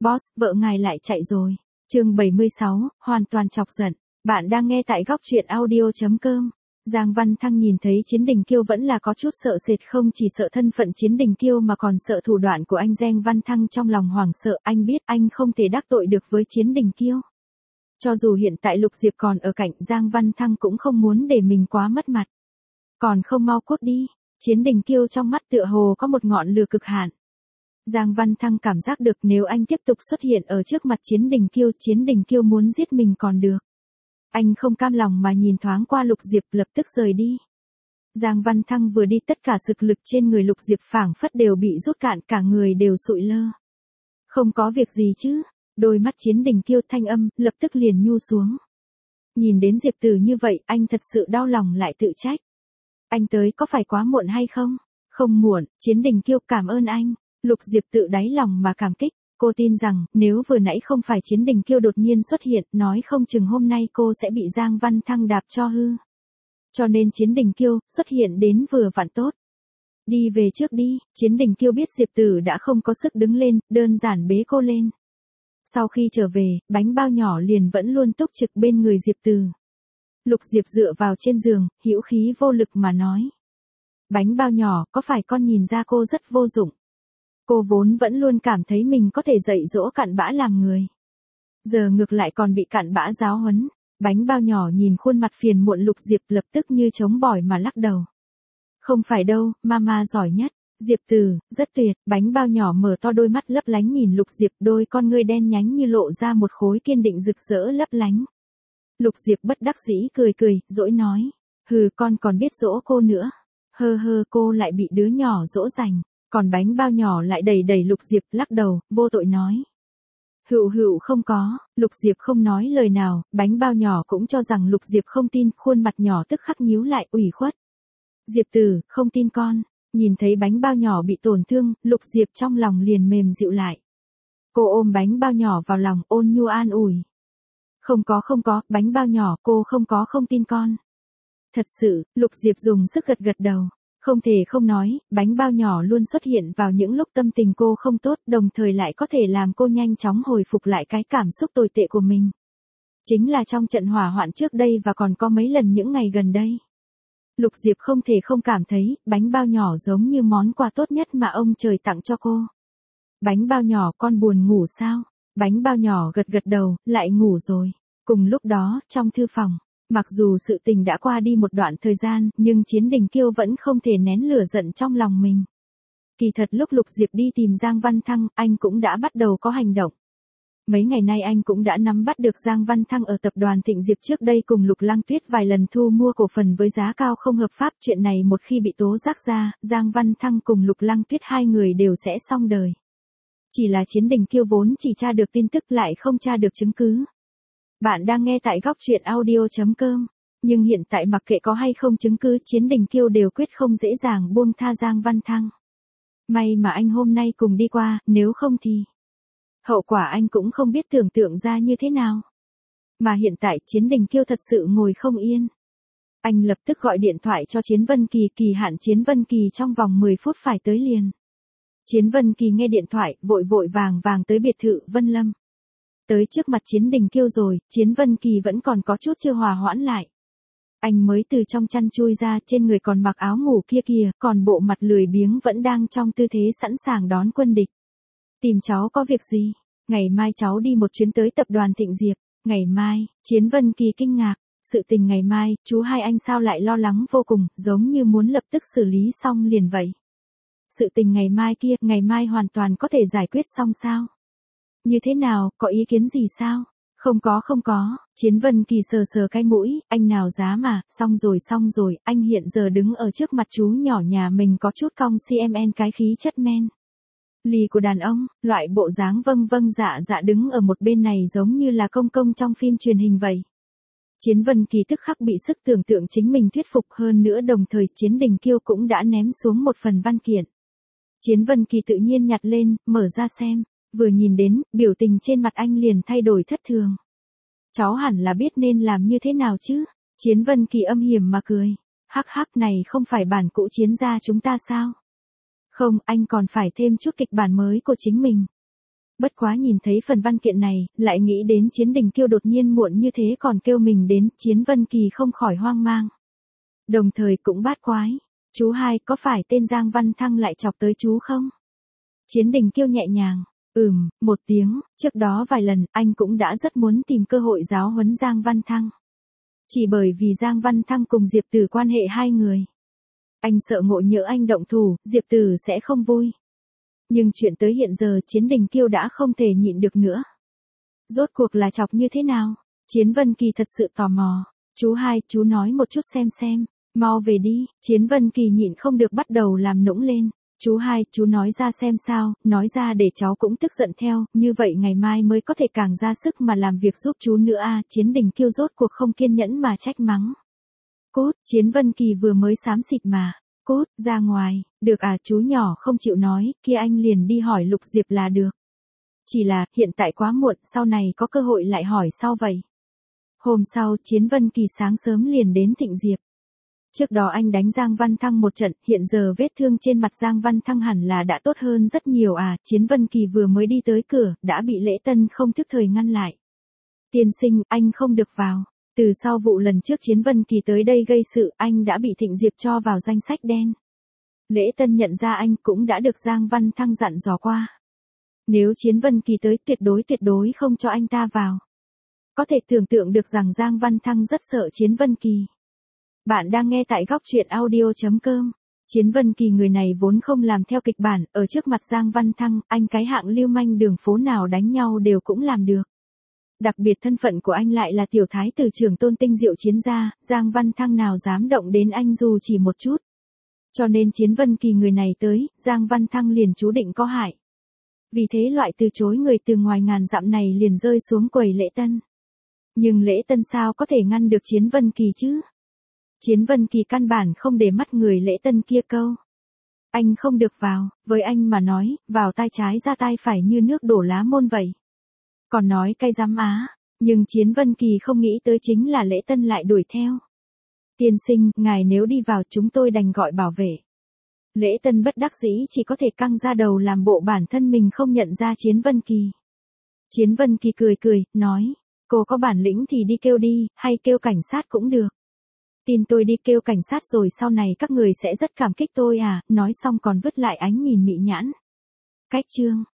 Boss, vợ ngài lại chạy rồi. Chương 76, hoàn toàn chọc giận. Bạn đang nghe tại góc truyện audio.com. Giang Văn Thăng nhìn thấy Chiến Đình Kiêu vẫn là có chút sợ sệt, không chỉ sợ thân phận Chiến Đình Kiêu mà còn sợ thủ đoạn của anh. Giang Văn Thăng trong lòng hoảng sợ, anh biết anh không thể đắc tội được với Chiến Đình Kiêu. Cho dù hiện tại Lục Diệp còn ở cạnh, Giang Văn Thăng cũng không muốn để mình quá mất mặt. Còn không mau cút đi. Chiến Đình Kiêu trong mắt tựa hồ có một ngọn lửa cực hạn. Giang Văn Thăng cảm giác được nếu anh tiếp tục xuất hiện ở trước mặt Chiến Đình Kiêu muốn giết mình còn được. Anh không cam lòng mà nhìn thoáng qua Lục Diệp, lập tức rời đi. Giang Văn Thăng vừa đi, tất cả sức lực trên người Lục Diệp phảng phất đều bị rút cạn, cả người đều sụi lơ. Không có việc gì chứ? Đôi mắt Chiến Đình Kiêu thanh âm lập tức liền nhu xuống. Nhìn đến Diệp Tử như vậy, anh thật sự đau lòng lại tự trách. Anh tới có phải quá muộn hay không? Không muộn. Chiến Đình Kiêu cảm ơn anh. Lục Diệp tự đáy lòng mà cảm kích. Cô tin rằng, nếu vừa nãy không phải Chiến Đình Kiêu đột nhiên xuất hiện, nói không chừng hôm nay cô sẽ bị Giang Văn Thăng đạp cho hư. Cho nên Chiến Đình Kiêu xuất hiện đến vừa vặn tốt. Đi về trước đi. Chiến Đình Kiêu biết Diệp Tử đã không có sức đứng lên, đơn giản bế cô lên. Sau khi trở về, bánh bao nhỏ liền vẫn luôn túc trực bên người Diệp Tử. Lục Diệp dựa vào trên giường, hữu khí vô lực mà nói. Bánh bao nhỏ, có phải con nhìn ra cô rất vô dụng? Cô vốn vẫn luôn cảm thấy mình có thể dạy dỗ cặn bã làm người. Giờ ngược lại còn bị cặn bã giáo huấn. Bánh bao nhỏ nhìn khuôn mặt phiền muộn Lục Diệp lập tức như trống bỏi mà lắc đầu. Không phải đâu, mama giỏi nhất. Diệp Tử, rất tuyệt. Bánh bao nhỏ mở to đôi mắt lấp lánh nhìn Lục Diệp, đôi con ngươi đen nhánh như lộ ra một khối kiên định rực rỡ lấp lánh. Lục Diệp bất đắc dĩ cười, dỗi nói. Hừ, con còn biết dỗ cô nữa. Hơ, cô lại bị đứa nhỏ dỗ dành. Còn bánh bao nhỏ lại đẩy Lục Diệp, lắc đầu, vô tội nói. Hựu không có. Lục Diệp không nói lời nào, bánh bao nhỏ cũng cho rằng Lục Diệp không tin, khuôn mặt nhỏ tức khắc nhíu lại, ủy khuất. Diệp Tử, không tin con. Nhìn thấy bánh bao nhỏ bị tổn thương, Lục Diệp trong lòng liền mềm dịu lại. Cô ôm bánh bao nhỏ vào lòng, ôn nhu an ủi. Không có, bánh bao nhỏ, cô không tin con. Thật sự. Lục Diệp dùng sức gật đầu. Không thể không nói, bánh bao nhỏ luôn xuất hiện vào những lúc tâm tình cô không tốt, đồng thời lại có thể làm cô nhanh chóng hồi phục lại cái cảm xúc tồi tệ của mình. Chính là trong trận hỏa hoạn trước đây và còn có mấy lần những ngày gần đây. Lục Diệp không thể không cảm thấy, bánh bao nhỏ giống như món quà tốt nhất mà ông trời tặng cho cô. Bánh bao nhỏ, con buồn ngủ sao? Bánh bao nhỏ gật đầu, lại ngủ rồi. Cùng lúc đó, trong thư phòng, mặc dù sự tình đã qua đi một đoạn thời gian, nhưng Chiến Đình Kiêu vẫn không thể nén lửa giận trong lòng mình. Kỳ thật lúc Lục Diệp đi tìm Giang Văn Thăng, anh cũng đã bắt đầu có hành động. Mấy ngày nay anh cũng đã nắm bắt được Giang Văn Thăng ở tập đoàn Thịnh Diệp trước đây cùng Lục Lăng Tuyết vài lần thu mua cổ phần với giá cao không hợp pháp. Chuyện này một khi bị tố giác ra, Giang Văn Thăng cùng Lục Lăng Tuyết hai người đều sẽ xong đời. Chỉ là Chiến Đình Kiêu vốn chỉ tra được tin tức lại không tra được chứng cứ. Bạn đang nghe tại góc truyện audio.com. Nhưng hiện tại mặc kệ có hay không chứng cứ, Chiến Đình Kiêu đều quyết không dễ dàng buông tha Giang Văn Thăng. May mà anh hôm nay cùng đi qua, nếu không thì hậu quả anh cũng không biết tưởng tượng ra như thế nào. Mà hiện tại Chiến Đình Kiêu thật sự ngồi không yên. Anh lập tức gọi điện thoại cho Chiến Vân Kỳ, kỳ hạn Chiến Vân Kỳ trong vòng 10 phút phải tới liền. Chiến Vân Kỳ nghe điện thoại, vội vàng tới biệt thự Vân Lâm. Tới trước mặt Chiến Đình Kiêu rồi, Chiến Vân Kỳ vẫn còn có chút chưa hòa hoãn lại. Anh mới từ trong chăn chui ra, trên người còn mặc áo ngủ kia, còn bộ mặt lười biếng vẫn đang trong tư thế sẵn sàng đón quân địch. Tìm cháu có việc gì? Ngày mai cháu đi một chuyến tới tập đoàn Thịnh Diệp. Ngày mai? Chiến Vân Kỳ kinh ngạc. Sự tình ngày mai, chú hai anh sao lại lo lắng vô cùng, giống như muốn lập tức xử lý xong liền vậy. Sự tình ngày mai kia, ngày mai hoàn toàn có thể giải quyết xong sao? Như thế nào, có ý kiến gì sao? Không có. Chiến Vân Kỳ sờ cái mũi, anh nào dám mà, xong rồi, anh hiện giờ đứng ở trước mặt chú nhỏ nhà mình có chút cong cm cái khí chất men. Lì của đàn ông, loại bộ dáng vâng dạ đứng ở một bên này giống như là công trong phim truyền hình vậy. Chiến Vân Kỳ tức khắc bị sức tưởng tượng chính mình thuyết phục, hơn nữa đồng thời Chiến Đình Kiêu cũng đã ném xuống một phần văn kiện. Chiến Vân Kỳ tự nhiên nhặt lên, mở ra xem. Vừa nhìn đến, biểu tình trên mặt anh liền thay đổi thất thường. Cháu hẳn là biết nên làm như thế nào chứ? Chiến Vân Kỳ âm hiểm mà cười. Hắc này không phải bản cũ Chiến gia chúng ta sao? Không, anh còn phải thêm chút kịch bản mới của chính mình. Bất quá nhìn thấy phần văn kiện này, lại nghĩ đến Chiến Đình Kiêu đột nhiên muộn như thế còn kêu mình đến, Chiến Vân Kỳ không khỏi hoang mang. Đồng thời cũng bát quái. Chú hai, có phải tên Giang Văn Thăng lại chọc tới chú không? Chiến Đình Kiêu nhẹ nhàng. Một tiếng, trước đó vài lần, anh cũng đã rất muốn tìm cơ hội giáo huấn Giang Văn Thăng. Chỉ bởi vì Giang Văn Thăng cùng Diệp Tử quan hệ hai người. Anh sợ ngộ nhỡ anh động thủ, Diệp Tử sẽ không vui. Nhưng chuyện tới hiện giờ Chiến Đình Kiêu đã không thể nhịn được nữa. Rốt cuộc là chọc như thế nào? Chiến Vân Kỳ thật sự tò mò. Chú hai, chú nói một chút xem. Mau về đi. Chiến Vân Kỳ nhịn không được bắt đầu làm nũng lên. Chú hai, chú nói ra xem sao, nói ra để cháu cũng tức giận theo, như vậy ngày mai mới có thể càng ra sức mà làm việc giúp chú nữa à. Chiến Đình Kiêu rốt cuộc không kiên nhẫn mà trách mắng. Cút, Chiến Vân Kỳ vừa mới xám xịt mà. Cút, ra ngoài, được à, chú nhỏ không chịu nói, kia anh liền đi hỏi Lục Diệp là được. Chỉ là, hiện tại quá muộn, sau này có cơ hội lại hỏi sau vậy. Hôm sau, Chiến Vân Kỳ sáng sớm liền đến Thịnh Diệp. Trước đó anh đánh Giang Văn Thăng một trận, hiện giờ vết thương trên mặt Giang Văn Thăng hẳn là đã tốt hơn rất nhiều à. Chiến Vân Kỳ vừa mới đi tới cửa, đã bị Lễ Tân không thức thời ngăn lại. Tiên sinh, anh không được vào. Từ sau vụ lần trước Chiến Vân Kỳ tới đây gây sự, anh đã bị Thịnh Diệp cho vào danh sách đen. Lễ Tân nhận ra anh cũng đã được Giang Văn Thăng dặn dò qua. Nếu Chiến Vân Kỳ tới tuyệt đối không cho anh ta vào. Có thể tưởng tượng được rằng Giang Văn Thăng rất sợ Chiến Vân Kỳ. Bạn đang nghe tại góc truyện audio.com. Chiến Vân Kỳ người này vốn không làm theo kịch bản, ở trước mặt Giang Văn Thăng, anh cái hạng lưu manh đường phố nào đánh nhau đều cũng làm được. Đặc biệt thân phận của anh lại là tiểu thái tử trưởng Tôn Tinh Diệu Chiến gia, Giang Văn Thăng nào dám động đến anh dù chỉ một chút. Cho nên Chiến Vân Kỳ người này tới, Giang Văn Thăng liền chú định có hại. Vì thế loại từ chối người từ ngoài ngàn dặm này liền rơi xuống quầy Lễ Tân. Nhưng Lễ Tân sao có thể ngăn được Chiến Vân Kỳ chứ? Chiến Vân Kỳ căn bản không để mắt người Lễ Tân kia câu. Anh không được vào, với anh mà nói, vào tay trái ra tay phải như nước đổ lá môn vậy. Còn nói cay dám á, nhưng Chiến Vân Kỳ không nghĩ tới chính là Lễ Tân lại đuổi theo. Tiên sinh, ngài nếu đi vào chúng tôi đành gọi bảo vệ. Lễ Tân bất đắc dĩ chỉ có thể căng ra đầu làm bộ bản thân mình không nhận ra Chiến Vân Kỳ. Chiến Vân Kỳ cười, nói, cô có bản lĩnh thì đi kêu đi, hay kêu cảnh sát cũng được. Tin tôi đi kêu cảnh sát rồi sau này các người sẽ rất cảm kích tôi à, nói xong còn vứt lại ánh nhìn mị nhãn. Cách chương.